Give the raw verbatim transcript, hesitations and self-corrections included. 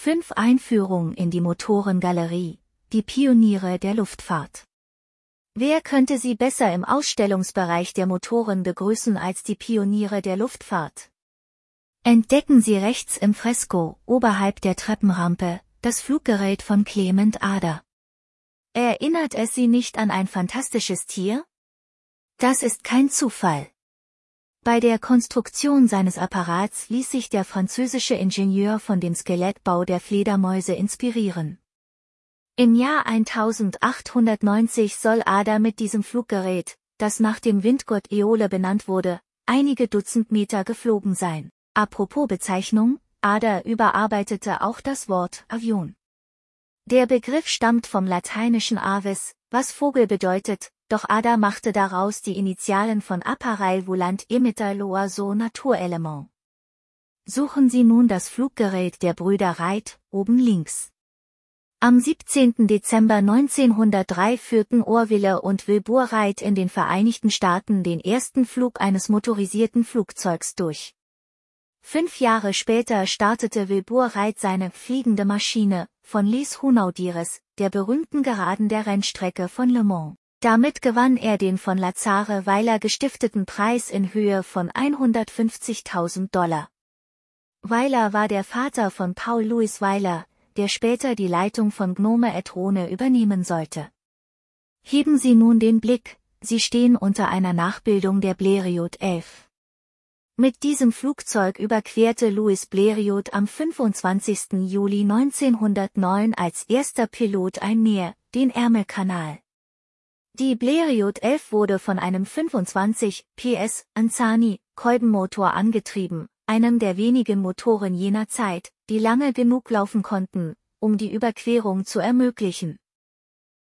fünf Einführung in die Motorengalerie, die Pioniere der Luftfahrt. Wer könnte sie besser im Ausstellungsbereich der Motoren begrüßen als die Pioniere der Luftfahrt? Entdecken Sie rechts im Fresko, oberhalb der Treppenrampe, das Fluggerät von Clement Ader. Erinnert es Sie nicht an ein fantastisches Tier? Das ist kein Zufall. Bei der Konstruktion seines Apparats ließ sich der französische Ingenieur von dem Skelettbau der Fledermäuse inspirieren. Im Jahr eintausendachthundertneunzig soll Ader mit diesem Fluggerät, das nach dem Windgott Äole benannt wurde, einige Dutzend Meter geflogen sein. Apropos Bezeichnung, Ader überarbeitete auch das Wort Avion. Der Begriff stammt vom lateinischen avis, was Vogel bedeutet, doch Ader machte daraus die Initialen von Appareil Volant Imitar l'Oiseau Naturelement. Suchen Sie nun das Fluggerät der Brüder Wright, oben links. Am siebzehnten Dezember neunzehnhundertdrei führten Orville und Wilbur Wright in den Vereinigten Staaten den ersten Flug eines motorisierten Flugzeugs durch. Fünf Jahre später startete Wilbur Wright seine fliegende Maschine von Les Hunaudières, der berühmten Geraden der Rennstrecke von Le Mans. Damit gewann er den von Lazare Weiler gestifteten Preis in Höhe von hundertfünfzigtausend Dollar. Weiler war der Vater von Paul Louis Weiler, der später die Leitung von Gnome et Rhone übernehmen sollte. Heben Sie nun den Blick, Sie stehen unter einer Nachbildung der Blériot elf. Mit diesem Flugzeug überquerte Louis Blériot am fünfundzwanzigsten Juli neunzehnhundertneun als erster Pilot ein Meer, den Ärmelkanal. Die Blériot elf wurde von einem fünfundzwanzig P S Anzani-Kolbenmotor angetrieben, einem der wenigen Motoren jener Zeit, die lange genug laufen konnten, um die Überquerung zu ermöglichen.